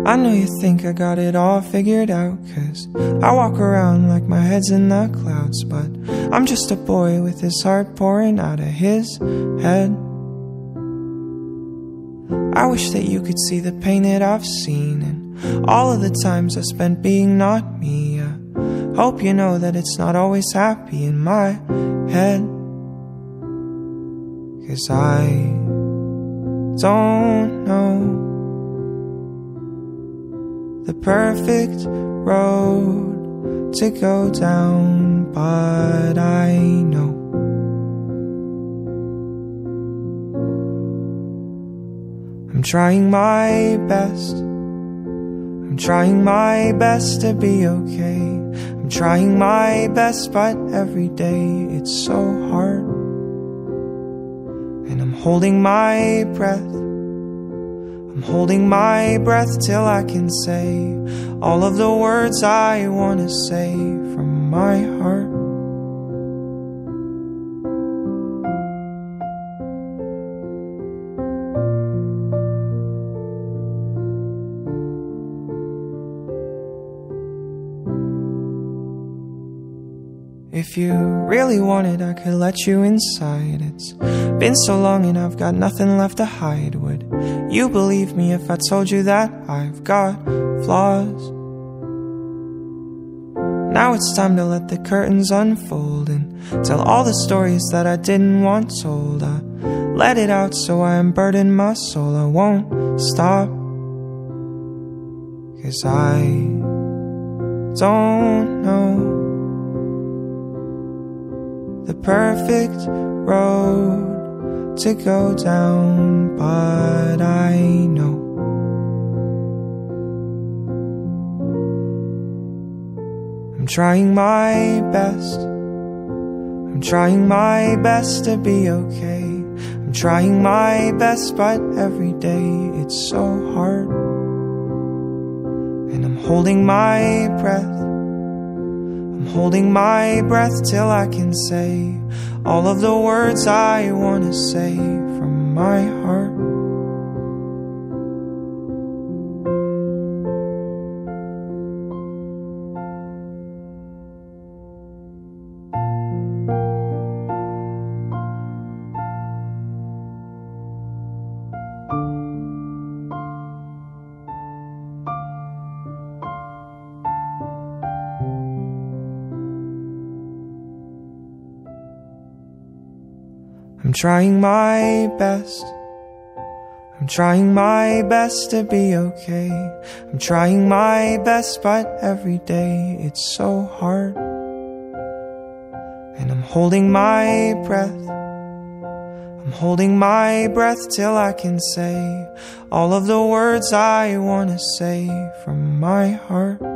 I know you think I got it all figured out, 'cause I walk around like my head's in the clouds. But I'm just a boy with his heart pouring out of his head. I wish that you could see the pain that I've seen, and all of the times I spent being not me. I hope you know that it's not always happy in my head, 'cause I don't know the perfect road to go down, but I know I'm trying my best. I'm trying my best to be okay. I'm trying my best, but every day it's so hard. And I'm holding my breath. I'm holding my breath till I can say all of the words I want to say from my heart. If you really wanted, I could let you inside. It's been so long and I've got nothing left to hide. Would you believe me if I told you that I've got flaws? Now it's time to let the curtains unfold and tell all the stories that I didn't want told. I let it out so I unburden my soul. I won't stop, 'cause I don't know the perfect road to go down, but I know I'm trying my best. I'm trying my best to be okay. I'm trying my best, but every day it's so hard. And I'm holding my breath. I'm holding my breath till I can say all of the words I want to say from my heart. I'm trying my best. I'm trying my best to be okay. I'm trying my best, but every day it's so hard. And I'm holding my breath. I'm holding my breath till I can say all of the words I want to say from my heart.